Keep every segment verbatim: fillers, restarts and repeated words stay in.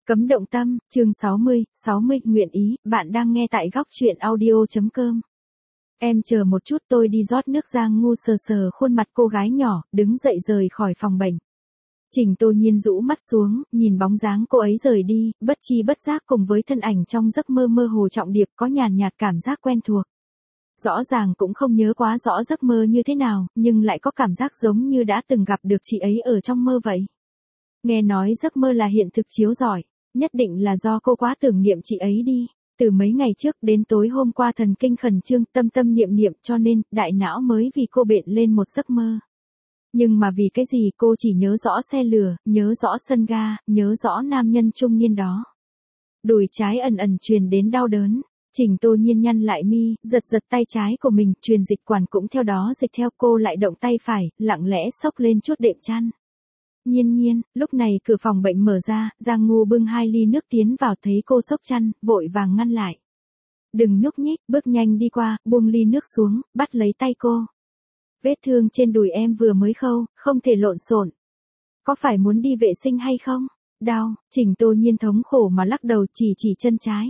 Cấm động tâm, chương sáu mươi, sáu mươi, nguyện ý, bạn đang nghe tại góc truyện audio.com. Em chờ một chút, tôi đi rót nước. Giang Ngu sờ sờ khuôn mặt cô gái nhỏ, đứng dậy rời khỏi phòng bệnh. Trình Tô Nhiên rũ mắt xuống, nhìn bóng dáng cô ấy rời đi, bất chi bất giác cùng với thân ảnh trong giấc mơ mơ hồ Trọng Điệp có nhàn nhạt cảm giác quen thuộc. Rõ ràng cũng không nhớ quá rõ giấc mơ như thế nào, nhưng lại có cảm giác giống như đã từng gặp được chị ấy ở trong mơ vậy. Nghe nói giấc mơ là hiện thực chiếu rọi, nhất định là do cô quá tưởng niệm chị ấy đi. Từ mấy ngày trước đến tối hôm qua thần kinh khẩn trương, tâm tâm niệm niệm, cho nên đại não mới vì cô bện lên một giấc mơ. Nhưng mà vì cái gì cô chỉ nhớ rõ xe lửa, nhớ rõ sân ga, nhớ rõ nam nhân trung niên đó. Đùi trái ẩn ẩn truyền đến đau đớn. Trình Tô Nhiên nhăn lại mi, giật giật tay trái của mình, truyền dịch quản cũng theo đó dịch theo. Cô lại động tay phải, lặng lẽ xốc lên chút đệm chăn. Nhiên Nhiên, lúc này cửa phòng bệnh mở ra, Giang Ngu bưng hai ly nước tiến vào, thấy cô xốc chăn, vội vàng ngăn lại. Đừng nhúc nhích, bước nhanh đi qua, buông ly nước xuống, bắt lấy tay cô. Vết thương trên đùi em vừa mới khâu, không thể lộn xộn. Có phải muốn đi vệ sinh hay không? Đau, Trình Tô Nhiên thống khổ mà lắc đầu, chỉ chỉ chân trái.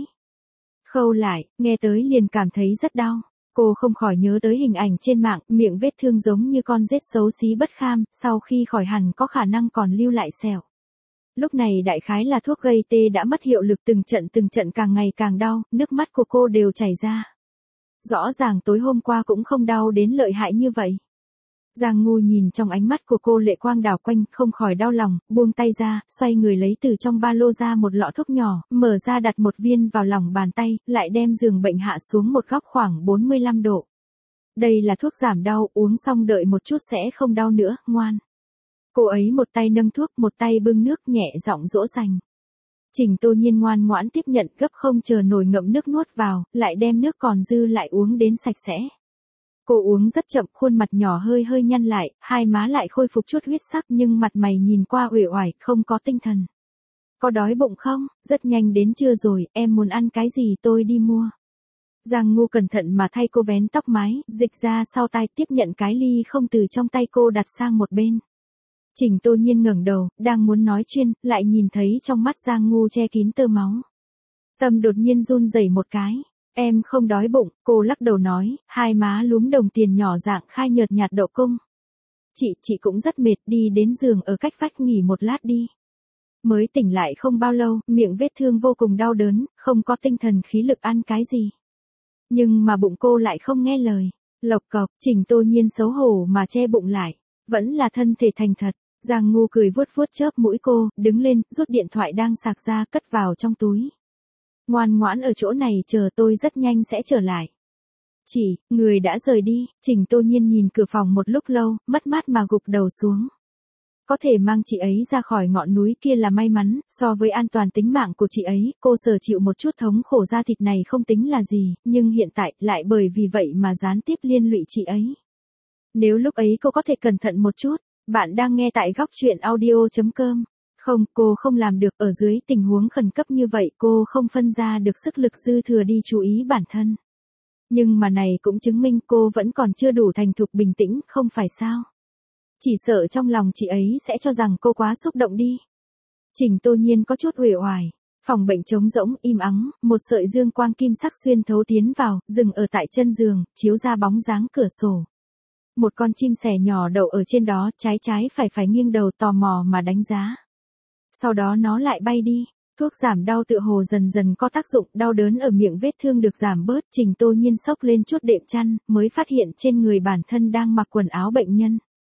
Khâu lại, nghe tới liền cảm thấy rất đau. Cô không khỏi nhớ tới hình ảnh trên mạng, miệng vết thương giống như con rết xấu xí bất kham, sau khi khỏi hẳn có khả năng còn lưu lại sẹo. Lúc này đại khái là thuốc gây tê đã mất hiệu lực, từng trận từng trận càng ngày càng đau, nước mắt của cô đều chảy ra. Rõ ràng tối hôm qua cũng không đau đến lợi hại như vậy. Giang Ngu nhìn trong ánh mắt của cô lệ quang đảo quanh, không khỏi đau lòng, buông tay ra, xoay người lấy từ trong ba lô ra một lọ thuốc nhỏ, mở ra đặt một viên vào lòng bàn tay, lại đem giường bệnh hạ xuống một góc khoảng bốn mươi lăm độ. Đây là thuốc giảm đau, uống xong đợi một chút sẽ không đau nữa, ngoan. Cô ấy một tay nâng thuốc, một tay bưng nước, nhẹ giọng dỗ dành. Trình Tô Nhiên ngoan ngoãn tiếp nhận, gấp không chờ nổi ngậm nước nuốt vào, lại đem nước còn dư lại uống đến sạch sẽ. Cô uống rất chậm, khuôn mặt nhỏ hơi hơi nhăn lại, hai má lại khôi phục chút huyết sắc, nhưng mặt mày nhìn qua uể oải, không có tinh thần. Có đói bụng không? Rất nhanh đến trưa rồi, em muốn ăn cái gì tôi đi mua. Giang Ngu cẩn thận mà thay cô vén tóc mái, dịch ra sau tai, tiếp nhận cái ly không từ trong tay cô đặt sang một bên. Trình Tô Nhiên ngẩng đầu, đang muốn nói chuyên, lại nhìn thấy trong mắt Giang Ngu che kín tơ máu. Tâm đột nhiên run rẩy một cái. Em không đói bụng, cô lắc đầu nói, hai má lúm đồng tiền nhỏ dạng khai nhợt nhạt độ cung. Chị, chị cũng rất mệt, đi đến giường ở cách vách nghỉ một lát đi. Mới tỉnh lại không bao lâu, miệng vết thương vô cùng đau đớn, không có tinh thần khí lực ăn cái gì. Nhưng mà bụng cô lại không nghe lời. Lộc cộc, Trình Tô Nhiên xấu hổ mà che bụng lại. Vẫn là thân thể thành thật. Giang Ngu cười vuốt vuốt chớp mũi cô, đứng lên, rút điện thoại đang sạc ra, cất vào trong túi. Ngoan ngoãn ở chỗ này chờ tôi, rất nhanh sẽ trở lại. Chỉ, người đã rời đi. Trình Tô Nhiên nhìn cửa phòng một lúc lâu, mất mát mà gục đầu xuống. Có thể mang chị ấy ra khỏi ngọn núi kia là may mắn, so với an toàn tính mạng của chị ấy, cô sở chịu một chút thống khổ da thịt này không tính là gì, nhưng hiện tại lại bởi vì vậy mà gián tiếp liên lụy chị ấy. Nếu lúc ấy cô có thể cẩn thận một chút. Bạn đang nghe tại góc truyện audio.com. Không, cô không làm được, ở dưới tình huống khẩn cấp như vậy cô không phân ra được sức lực dư thừa đi chú ý bản thân. Nhưng mà này cũng chứng minh cô vẫn còn chưa đủ thành thục bình tĩnh, không phải sao? Chỉ sợ trong lòng chị ấy sẽ cho rằng cô quá xúc động đi. Trình Tô Nhiên có chút uể oải. Phòng bệnh trống rỗng, im ắng, một sợi dương quang kim sắc xuyên thấu tiến vào, dừng ở tại chân giường, chiếu ra bóng dáng cửa sổ. Một con chim sẻ nhỏ đậu ở trên đó, trái trái phải phải nghiêng đầu tò mò mà đánh giá. Sau đó nó lại bay đi. Thuốc giảm đau tựa hồ dần dần có tác dụng, đau đớn ở miệng vết thương được giảm bớt. Trình Tô Nhiên xốc lên chút đệm chăn, mới phát hiện trên người bản thân đang mặc quần áo bệnh nhân.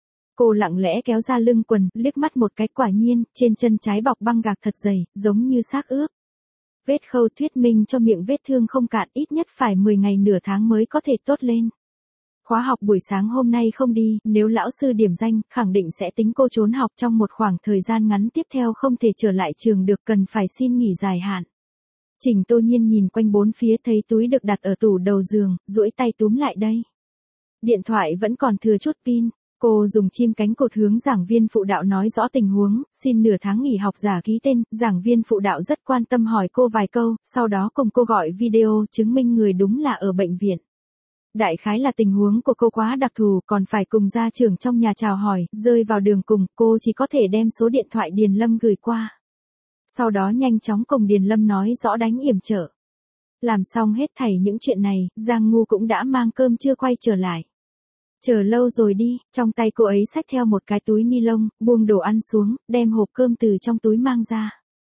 Cô lặng lẽ kéo ra lưng quần, liếc mắt một cái, quả nhiên, trên chân trái bọc băng gạc thật dày, giống như xác ướp. Vết khâu thuyết minh cho miệng vết thương không cạn, ít nhất phải mười ngày nửa tháng mới có thể tốt lên. Khóa học buổi sáng hôm nay không đi, nếu lão sư điểm danh, khẳng định sẽ tính cô trốn học trong một khoảng thời gian ngắn, tiếp theo không thể trở lại trường được, cần phải xin nghỉ dài hạn. Trình Tô Nhiên nhìn quanh bốn phía, thấy túi được đặt ở tủ đầu giường, duỗi tay túm lại đây. Điện thoại vẫn còn thừa chút pin, cô dùng chim cánh cụt hướng giảng viên phụ đạo nói rõ tình huống, xin nửa tháng nghỉ học giả ký tên, giảng viên phụ đạo rất quan tâm hỏi cô vài câu, sau đó cùng cô gọi video chứng minh người đúng là ở bệnh viện. Đại khái là tình huống của cô quá đặc thù, còn phải cùng gia trưởng trong nhà chào hỏi, rơi vào đường cùng, cô chỉ có thể đem số điện thoại Điền Lâm gửi qua. Sau đó nhanh chóng cùng Điền Lâm nói rõ đánh yểm trợ. Làm xong hết thảy những chuyện này, Giang Ngu cũng đã mang cơm trưa quay trở lại. Chờ lâu rồi đi, trong tay cô ấy xách theo một cái túi ni lông, buông đồ ăn xuống, đem hộp cơm từ trong túi mang ra.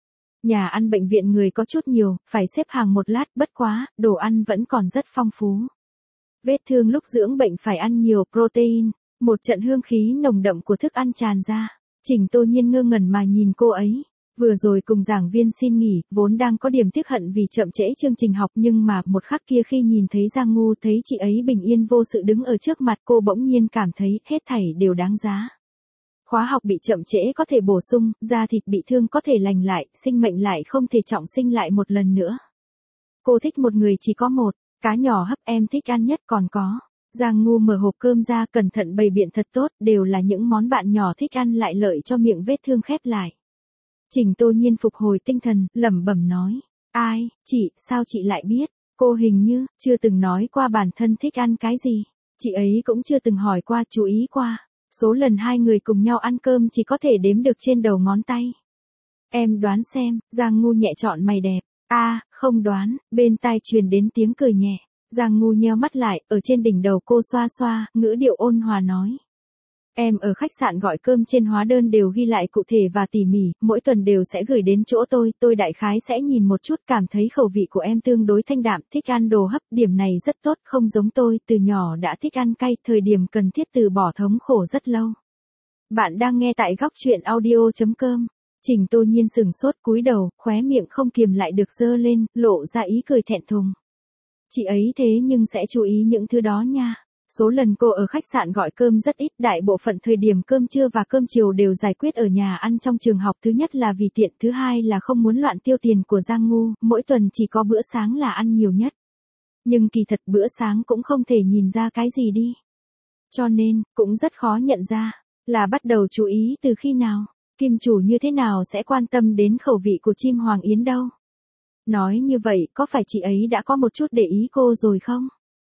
Nhà ăn bệnh viện người có chút nhiều, phải xếp hàng một lát, bất quá, đồ ăn vẫn còn rất phong phú. Vết thương lúc dưỡng bệnh phải ăn nhiều protein, một trận hương khí nồng đậm của thức ăn tràn ra. Trình Tô Nhiên ngơ ngẩn mà nhìn cô ấy. Vừa rồi cùng giảng viên xin nghỉ, vốn đang có điểm tiếc hận vì chậm trễ chương trình học, nhưng mà một khắc kia khi nhìn thấy Giang Ngu, thấy chị ấy bình yên vô sự đứng ở trước mặt cô, bỗng nhiên cảm thấy hết thảy đều đáng giá. Khóa học bị chậm trễ có thể bổ sung, da thịt bị thương có thể lành lại, sinh mệnh lại không thể trọng sinh lại một lần nữa. Cô thích một người chỉ có một, cá nhỏ hấp em thích ăn nhất còn có. Giang Ngu mở hộp cơm ra cẩn thận bày biện thật tốt, đều là những món bạn nhỏ thích ăn lại lợi cho miệng vết thương khép lại. Trình Tô Nhiên phục hồi tinh thần, lẩm bẩm nói. Ai, chị, sao chị lại biết? Cô hình như, chưa từng nói qua bản thân thích ăn cái gì. Chị ấy cũng chưa từng hỏi qua, chú ý qua. Số lần hai người cùng nhau ăn cơm chỉ có thể đếm được trên đầu ngón tay. Em đoán xem, Giang Ngu nhẹ trọn mày đẹp. A, à, không đoán, bên tai truyền đến tiếng cười nhẹ. Giang Ngu nheo mắt lại, ở trên đỉnh đầu cô xoa xoa, ngữ điệu ôn hòa nói. Em ở khách sạn gọi cơm trên hóa đơn đều ghi lại cụ thể và tỉ mỉ, mỗi tuần đều sẽ gửi đến chỗ tôi, tôi đại khái sẽ nhìn một chút, cảm thấy khẩu vị của em tương đối thanh đạm, thích ăn đồ hấp, điểm này rất tốt, không giống tôi, từ nhỏ đã thích ăn cay, thời điểm cần thiết từ bỏ thống khổ rất lâu. Bạn đang nghe tại góc truyện audio chấm com. Trình Tô Nhiên sừng sốt cúi đầu, khóe miệng không kiềm lại được dơ lên, lộ ra ý cười thẹn thùng. Chị ấy thế nhưng sẽ chú ý những thứ đó nha. Số lần cô ở khách sạn gọi cơm rất ít, đại bộ phận thời điểm cơm trưa và cơm chiều đều giải quyết ở nhà ăn trong trường học, thứ nhất là vì tiện, thứ hai là không muốn loạn tiêu tiền của Giang Ngu, mỗi tuần chỉ có bữa sáng là ăn nhiều nhất. Nhưng kỳ thật bữa sáng cũng không thể nhìn ra cái gì đi. Cho nên, cũng rất khó nhận ra, là bắt đầu chú ý từ khi nào, kim chủ như thế nào sẽ quan tâm đến khẩu vị của chim hoàng yến đâu. Nói như vậy, có phải chị ấy đã có một chút để ý cô rồi không?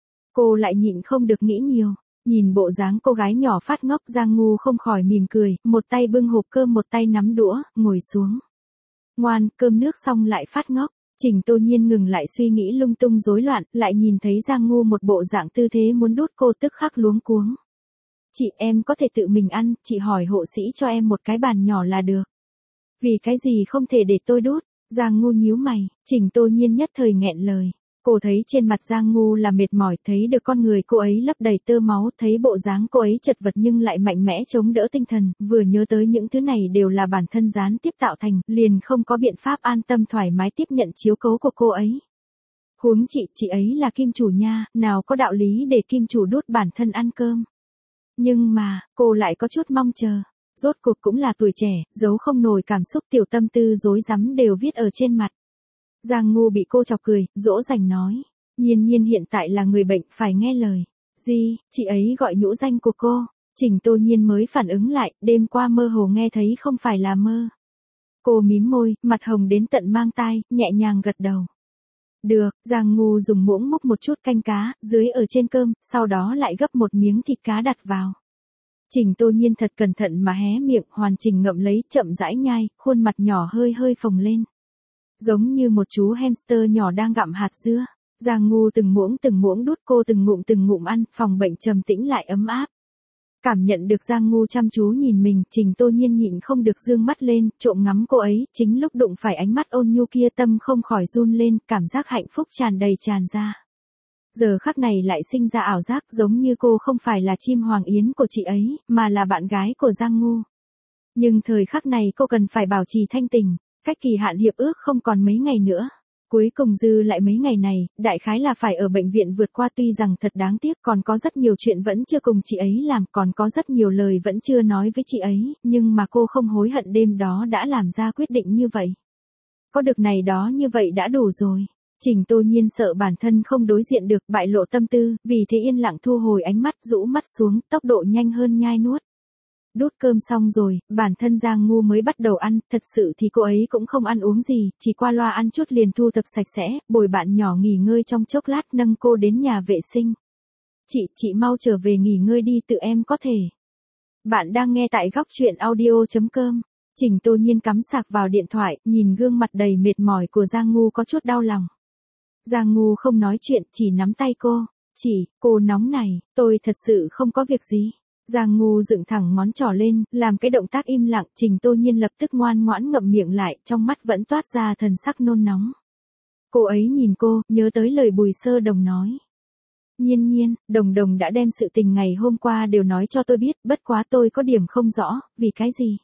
Cô lại nhịn không được nghĩ nhiều, nhìn bộ dáng cô gái nhỏ phát ngốc, Giang Ngu không khỏi mỉm cười, một tay bưng hộp cơm một tay nắm đũa, ngồi xuống. Ngoan, cơm nước xong lại phát ngốc. Trình Tô Nhiên ngừng lại suy nghĩ lung tung rối loạn, lại nhìn thấy Giang Ngu một bộ dạng tư thế muốn đút cô, tức khắc luống cuống. Chị, em có thể tự mình ăn, chị hỏi hộ sĩ cho em một cái bàn nhỏ là được. Vì cái gì không thể để tôi đút? Giang Ngu nhíu mày, Trình Tô Nhiên nhất thời nghẹn lời. Cô thấy trên mặt Giang Ngu là mệt mỏi, thấy được con người cô ấy lấp đầy tơ máu, thấy bộ dáng cô ấy chật vật nhưng lại mạnh mẽ chống đỡ tinh thần, vừa nhớ tới những thứ này đều là bản thân gián tiếp tạo thành, liền không có biện pháp an tâm thoải mái tiếp nhận chiếu cố của cô ấy. Huống chị, chị ấy là kim chủ nha, nào có đạo lý để kim chủ đút bản thân ăn cơm. Nhưng mà, cô lại có chút mong chờ. Rốt cuộc cũng là tuổi trẻ, giấu không nổi cảm xúc, tiểu tâm tư rối rắm đều viết ở trên mặt. Giang Ngu bị cô chọc cười, dỗ dành nói. Nhiên Nhiên hiện tại là người bệnh, phải nghe lời. Gì, chị ấy gọi nhũ danh của cô. Trình Tô Nhiên mới phản ứng lại, đêm qua mơ hồ nghe thấy không phải là mơ. Cô mím môi, mặt hồng đến tận mang tai, nhẹ nhàng gật đầu. Được, Giang Ngu dùng muỗng múc một chút canh cá, dưới ở trên cơm, sau đó lại gấp một miếng thịt cá đặt vào. Trình Tô Nhiên thật cẩn thận mà hé miệng, hoàn chỉnh ngậm lấy, chậm rãi nhai, khuôn mặt nhỏ hơi hơi phồng lên. Giống như một chú hamster nhỏ đang gặm hạt dưa. Giang Ngu từng muỗng từng muỗng đút, cô từng ngụm từng ngụm ăn, phòng bệnh trầm tĩnh lại ấm áp. Cảm nhận được Giang Ngu chăm chú nhìn mình, Trình Tô Nhiên nhịn không được dương mắt lên, trộm ngắm cô ấy, chính lúc đụng phải ánh mắt ôn nhu kia, tâm không khỏi run lên, cảm giác hạnh phúc tràn đầy tràn ra. Giờ khắc này lại sinh ra ảo giác giống như cô không phải là chim hoàng yến của chị ấy, mà là bạn gái của Giang Ngu. Nhưng thời khắc này cô cần phải bảo trì thanh tình, cách kỳ hạn hiệp ước không còn mấy ngày nữa. Cuối cùng dư lại mấy ngày này, đại khái là phải ở bệnh viện vượt qua, tuy rằng thật đáng tiếc còn có rất nhiều chuyện vẫn chưa cùng chị ấy làm, còn có rất nhiều lời vẫn chưa nói với chị ấy, nhưng mà cô không hối hận đêm đó đã làm ra quyết định như vậy. Có được này đó như vậy đã đủ rồi. Trình Tô Nhiên sợ bản thân không đối diện được, bại lộ tâm tư, vì thế yên lặng thu hồi ánh mắt, rũ mắt xuống, tốc độ nhanh hơn nhai nuốt. Đút cơm xong rồi, bản thân Giang Ngu mới bắt đầu ăn, thật sự thì cô ấy cũng không ăn uống gì, chỉ qua loa ăn chút liền thu thập sạch sẽ, bồi bạn nhỏ nghỉ ngơi trong chốc lát, nâng cô đến nhà vệ sinh. Chị, chị mau trở về nghỉ ngơi đi, tự em có thể. Bạn đang nghe tại góc truyện audio chấm com. Trình Tô Nhiên cắm sạc vào điện thoại, nhìn gương mặt đầy mệt mỏi của Giang Ngu có chút đau lòng. Giang Ngu không nói chuyện, chỉ nắm tay cô. Chị, cô nóng này, tôi thật sự không có việc gì. Giang Ngu dựng thẳng ngón trỏ lên, làm cái động tác im lặng, Trình Tô Nhiên lập tức ngoan ngoãn ngậm miệng lại, trong mắt vẫn toát ra thần sắc nôn nóng. Cô ấy nhìn cô, nhớ tới lời Bùi Sơ Đồng nói. Nhiên nhiên, Đồng Đồng đã đem sự tình ngày hôm qua đều nói cho tôi biết, bất quá tôi có điểm không rõ, vì cái gì?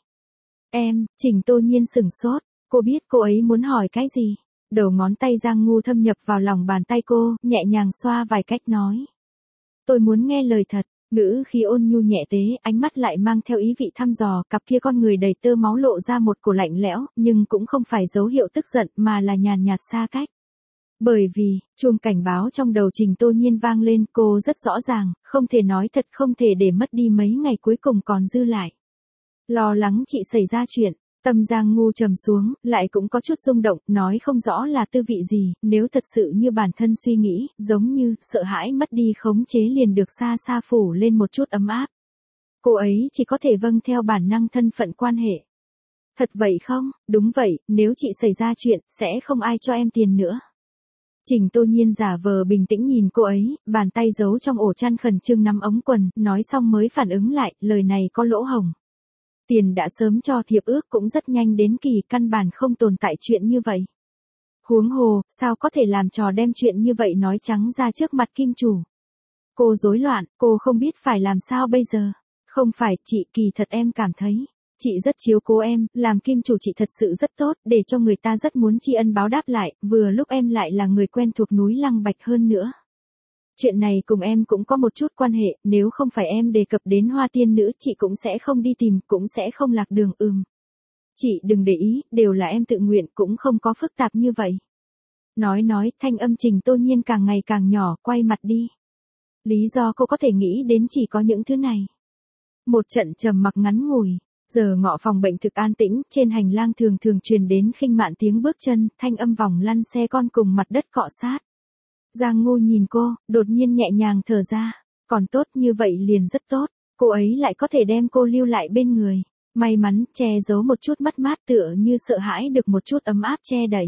Em, Trình Tô Nhiên sửng sốt, cô biết cô ấy muốn hỏi cái gì? Đầu ngón tay Giang Ngu thâm nhập vào lòng bàn tay cô, nhẹ nhàng xoa vài cách nói. Tôi muốn nghe lời thật, ngữ khí ôn nhu nhẹ tế, ánh mắt lại mang theo ý vị thăm dò, cặp kia con người đầy tơ máu lộ ra một cổ lạnh lẽo, nhưng cũng không phải dấu hiệu tức giận mà là nhàn nhạt xa cách. Bởi vì, chuông cảnh báo trong đầu Trình Tô Nhiên vang lên, cô rất rõ ràng, không thể nói thật, không thể để mất đi mấy ngày cuối cùng còn dư lại. Lo lắng chị xảy ra chuyện, tâm Giang Ngu trầm xuống, lại cũng có chút rung động, nói không rõ là tư vị gì, nếu thật sự như bản thân suy nghĩ, giống như, sợ hãi mất đi khống chế liền được xa xa phủ lên một chút ấm áp. Cô ấy chỉ có thể vâng theo bản năng thân phận quan hệ. Thật vậy không? Đúng vậy, nếu chị xảy ra chuyện, sẽ không ai cho em tiền nữa. Trình Tô Nhiên giả vờ bình tĩnh nhìn cô ấy, bàn tay giấu trong ổ chăn khẩn trương nắm ống quần, nói xong mới phản ứng lại, lời này có lỗ hổng. Tiền đã sớm cho, hiệp ước cũng rất nhanh đến kỳ, căn bản không tồn tại chuyện như vậy. Huống hồ, sao có thể làm trò đem chuyện như vậy nói trắng ra trước mặt kim chủ. Cô rối loạn, cô không biết phải làm sao bây giờ. Không phải, chị, kỳ thật em cảm thấy. Chị rất chiếu cố em, làm kim chủ chị thật sự rất tốt, để cho người ta rất muốn tri ân báo đáp lại, vừa lúc em lại là người quen thuộc núi Lăng Bạch hơn nữa. Chuyện này cùng em cũng có một chút quan hệ, nếu không phải em đề cập đến Hoa Tiên Nữ chị cũng sẽ không đi tìm, cũng sẽ không lạc đường ừm. Chị đừng để ý, đều là em tự nguyện, cũng không có phức tạp như vậy. Nói nói, thanh âm Trình Tô Nhiên càng ngày càng nhỏ, quay mặt đi. Lý do cô có thể nghĩ đến chỉ có những thứ này. Một trận trầm mặc ngắn ngủi. Giờ ngọ phòng bệnh thực an tĩnh, trên hành lang thường thường truyền đến khinh mạn tiếng bước chân, thanh âm vòng lăn xe con cùng mặt đất cọ sát. Giang Ngu nhìn cô, đột nhiên nhẹ nhàng thở ra, còn tốt như vậy liền rất tốt, cô ấy lại có thể đem cô lưu lại bên người. May mắn, che giấu một chút mất mát tựa như sợ hãi được một chút ấm áp che đẩy.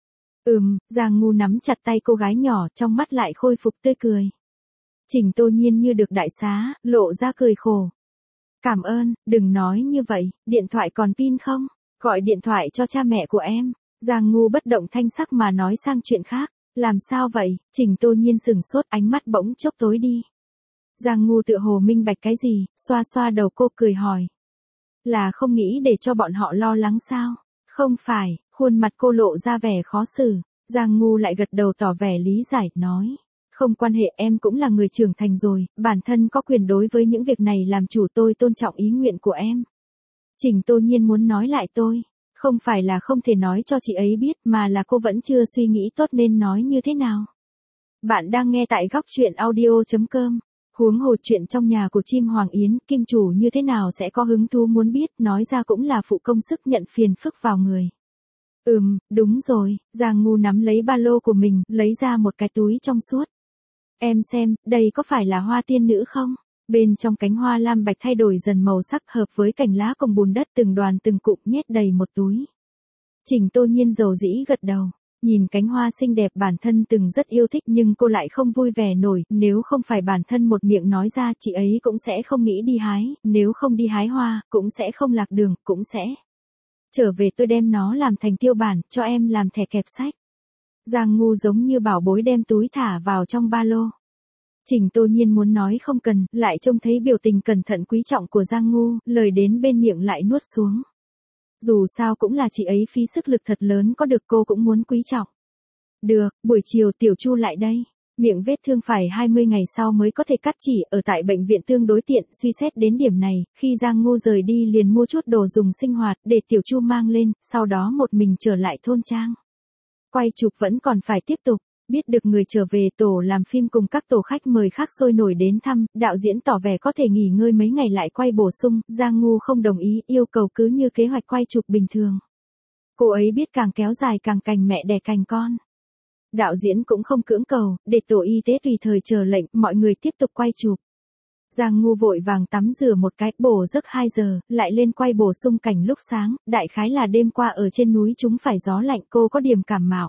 Ừm, Giang Ngu nắm chặt tay cô gái nhỏ, trong mắt lại khôi phục tươi cười. Trình Tô Nhiên như được đại xá, lộ ra cười khổ. Cảm ơn, đừng nói như vậy, điện thoại còn pin không? Gọi điện thoại cho cha mẹ của em. Giang Ngu bất động thanh sắc mà nói sang chuyện khác. Làm sao vậy? Trình Tô Nhiên sửng sốt, ánh mắt bỗng chốc tối đi. Giang Ngu tựa hồ minh bạch cái gì, xoa xoa đầu cô cười hỏi. Là không nghĩ để cho bọn họ lo lắng sao? Không phải, khuôn mặt cô lộ ra vẻ khó xử. Giang Ngu lại gật đầu tỏ vẻ lý giải, nói. Không quan hệ, em cũng là người trưởng thành rồi, bản thân có quyền đối với những việc này làm chủ, tôi tôn trọng ý nguyện của em. Trình Tô Nhiên muốn nói lại tôi. Không phải là không thể nói cho chị ấy biết mà là cô vẫn chưa suy nghĩ tốt nên nói như thế nào. Bạn đang nghe tại góc truyện audio chấm com. Huống hồ chuyện trong nhà của chim Hoàng Yến, kim chủ như thế nào sẽ có hứng thú muốn biết, nói ra cũng là phụ công sức nhận phiền phức vào người. Ừm, đúng rồi, Giang Ngu nắm lấy ba lô của mình, lấy ra một cái túi trong suốt. Em xem, đây có phải là Hoa Tiên Nữ không? Bên trong cánh hoa lam bạch thay đổi dần màu sắc hợp với cành lá cùng bùn đất từng đoàn từng cụm nhét đầy một túi. Trình Tô Nhiên dầu dĩ gật đầu. Nhìn cánh hoa xinh đẹp bản thân từng rất yêu thích nhưng cô lại không vui vẻ nổi, nếu không phải bản thân một miệng nói ra chị ấy cũng sẽ không nghĩ đi hái, nếu không đi hái hoa, cũng sẽ không lạc đường, cũng sẽ. Trở về tôi đem nó làm thành tiêu bản, cho em làm thẻ kẹp sách. Giang Ngu giống như bảo bối đem túi thả vào trong ba lô. Trình Tô Nhiên muốn nói không cần, lại trông thấy biểu tình cẩn thận quý trọng của Giang Ngu, lời đến bên miệng lại nuốt xuống. Dù sao cũng là chị ấy phí sức lực thật lớn có được cô cũng muốn quý trọng. Được, buổi chiều Tiểu Chu lại đây. Miệng vết thương phải hai mươi ngày sau mới có thể cắt chỉ, ở tại bệnh viện tương đối tiện, suy xét đến điểm này, khi Giang Ngu rời đi liền mua chút đồ dùng sinh hoạt để Tiểu Chu mang lên, sau đó một mình trở lại thôn trang. Quay chụp vẫn còn phải tiếp tục. Biết được người trở về, tổ làm phim cùng các tổ khách mời khác sôi nổi đến thăm, đạo diễn tỏ vẻ có thể nghỉ ngơi mấy ngày lại quay bổ sung, Giang Ngu không đồng ý, yêu cầu cứ như kế hoạch quay chụp bình thường. Cô ấy biết càng kéo dài càng cành mẹ đẻ cành con. Đạo diễn cũng không cưỡng cầu, để tổ y tế tùy thời chờ lệnh, mọi người tiếp tục quay chụp. Giang Ngu vội vàng tắm rửa một cái, bổ giấc hai giờ, lại lên quay bổ sung cảnh lúc sáng, đại khái là đêm qua ở trên núi chúng phải gió lạnh cô có điểm cảm mạo.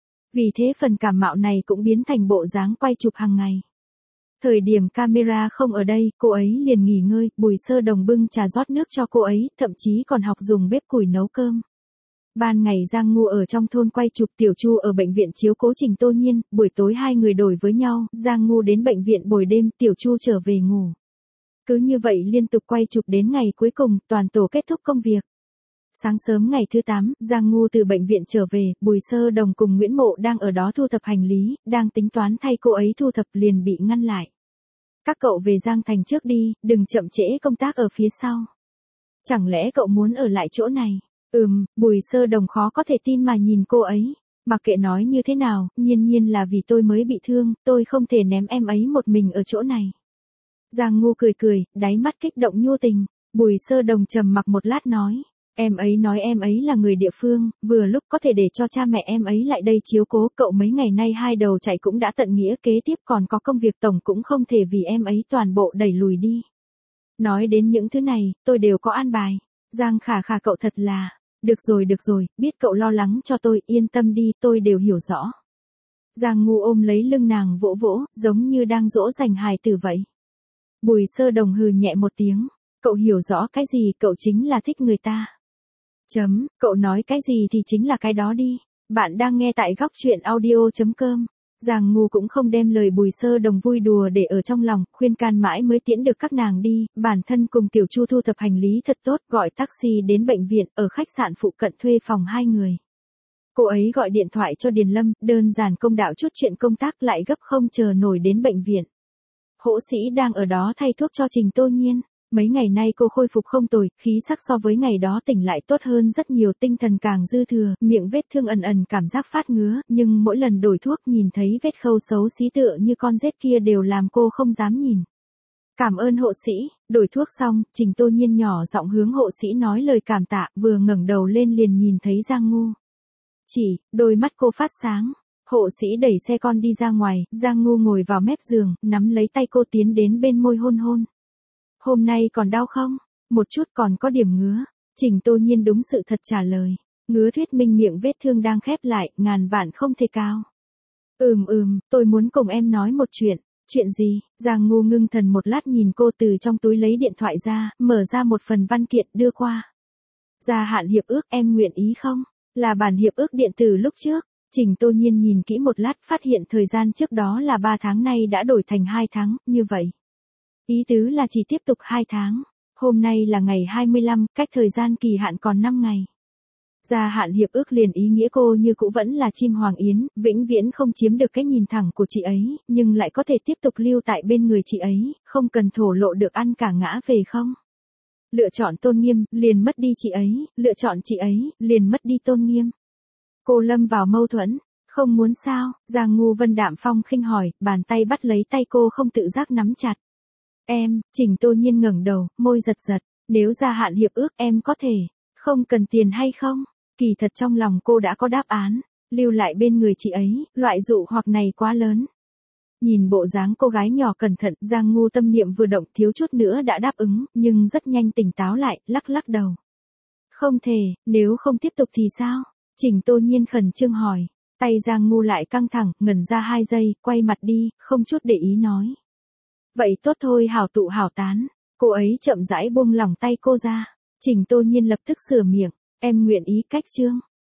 Vì thế phần cảm mạo này cũng biến thành bộ dáng quay chụp hàng ngày. Thời điểm camera không ở đây, cô ấy liền nghỉ ngơi, Bùi Sơ Đồng bưng trà rót nước cho cô ấy, thậm chí còn học dùng bếp củi nấu cơm. Ban ngày Giang Ngu ở trong thôn quay chụp, Tiểu Chu ở bệnh viện chiếu cố Trình Tô Nhiên, buổi tối hai người đổi với nhau, Giang Ngu đến bệnh viện bồi đêm, Tiểu Chu trở về ngủ. Cứ như vậy liên tục quay chụp đến ngày cuối cùng, toàn tổ kết thúc công việc. Sáng sớm ngày thứ tám, Giang Ngu từ bệnh viện trở về, Bùi Sơ Đồng cùng Nguyễn Mộ đang ở đó thu thập hành lý, đang tính toán thay cô ấy thu thập liền bị ngăn lại. Các cậu về Giang Thành trước đi, đừng chậm trễ công tác ở phía sau. Chẳng lẽ cậu muốn ở lại chỗ này? Ừm, Bùi Sơ Đồng khó có thể tin mà nhìn cô ấy. Mặc kệ nói như thế nào, nhiên nhiên là vì tôi mới bị thương, tôi không thể ném em ấy một mình ở chỗ này. Giang Ngu cười cười, đáy mắt kích động nhu tình. Bùi Sơ Đồng trầm mặc một lát nói. Em ấy nói em ấy là người địa phương, vừa lúc có thể để cho cha mẹ em ấy lại đây chiếu cố, cậu mấy ngày nay hai đầu chạy cũng đã tận nghĩa, kế tiếp còn có công việc tổng cũng không thể vì em ấy toàn bộ đẩy lùi đi. Nói đến những thứ này, tôi đều có an bài. Giang Khả Khả cậu thật là, được rồi được rồi, biết cậu lo lắng cho tôi, yên tâm đi, tôi đều hiểu rõ. Giang Ngu ôm lấy lưng nàng vỗ vỗ, giống như đang dỗ dành hài tử vậy. Bùi Sơ Đồng hừ nhẹ một tiếng, cậu hiểu rõ cái gì, cậu chính là thích người ta. Chấm, cậu nói cái gì thì chính là cái đó đi. Bạn đang nghe tại góc truyện audio.com. Giang Ngu cũng không đem lời Bùi Sơ Đồng vui đùa để ở trong lòng, khuyên can mãi mới tiễn được các nàng đi, bản thân cùng Tiểu Chu thu thập hành lý thật tốt, gọi taxi đến bệnh viện, ở khách sạn phụ cận thuê phòng hai người. Cô ấy gọi điện thoại cho Điền Lâm, đơn giản công đạo chút chuyện công tác, lại gấp không chờ nổi đến bệnh viện. Hỗ Sĩ đang ở đó thay thuốc cho Trình Tô Nhiên. Mấy ngày nay cô khôi phục không tồi, khí sắc so với ngày đó tỉnh lại tốt hơn rất nhiều, tinh thần càng dư thừa, miệng vết thương ẩn ẩn cảm giác phát ngứa, nhưng mỗi lần đổi thuốc nhìn thấy vết khâu xấu xí tựa như con rết kia đều làm cô không dám nhìn. Cảm ơn Hộ Sĩ. Đổi thuốc xong, Trình Tô Nhiên nhỏ giọng hướng Hộ Sĩ nói lời cảm tạ, vừa ngẩng đầu lên liền nhìn thấy Giang Ngu. Chỉ, đôi mắt cô phát sáng. Hộ Sĩ đẩy xe con đi ra ngoài, Giang Ngu ngồi vào mép giường, nắm lấy tay cô tiến đến bên môi hôn hôn. Hôm nay còn đau không? Một chút, còn có điểm ngứa. Trình Tô Nhiên đúng sự thật trả lời. Ngứa thuyết minh miệng vết thương đang khép lại, ngàn vạn không thể cao. Ừm ừm, tôi muốn cùng em nói một chuyện. Chuyện gì? Giang Ngu ngưng thần một lát nhìn cô, từ trong túi lấy điện thoại ra, mở ra một phần văn kiện đưa qua. Gia hạn hiệp ước, em nguyện ý không? Là bản hiệp ước điện tử lúc trước. Trình Tô Nhiên nhìn kỹ một lát, phát hiện thời gian trước đó là ba tháng, nay đã đổi thành hai tháng, như vậy. Ý tứ là chỉ tiếp tục hai tháng. Hôm nay là ngày hai mươi lăm, cách thời gian kỳ hạn còn năm ngày. Gia hạn hiệp ước liền ý nghĩa cô như cũ vẫn là chim hoàng yến, vĩnh viễn không chiếm được cái nhìn thẳng của chị ấy, nhưng lại có thể tiếp tục lưu tại bên người chị ấy, không cần thổ lộ được ăn cả ngã về không. Lựa chọn tôn nghiêm, liền mất đi chị ấy, lựa chọn chị ấy, liền mất đi tôn nghiêm. Cô lâm vào mâu thuẫn, không muốn sao? Giang Ngu Vân đạm phong khinh hỏi, bàn tay bắt lấy tay cô không tự giác nắm chặt. Em, Trình Tô Nhiên ngẩng đầu, môi giật giật, nếu gia hạn hiệp ước em có thể, không cần tiền hay không? Kỳ thật trong lòng cô đã có đáp án, lưu lại bên người chị ấy, loại dụ hoặc này quá lớn. Nhìn bộ dáng cô gái nhỏ cẩn thận, Giang Ngu tâm niệm vừa động, thiếu chút nữa đã đáp ứng, nhưng rất nhanh tỉnh táo lại, lắc lắc đầu. Không thể, nếu không tiếp tục thì sao? Trình Tô Nhiên khẩn trương hỏi, tay Giang Ngu lại căng thẳng, ngẩn ra hai giây, quay mặt đi, không chút để ý nói. Vậy tốt thôi, hảo tụ hảo tán. Cô ấy chậm rãi buông lỏng tay cô ra. Trình Tô Nhiên lập tức sửa miệng, em nguyện ý cách chương.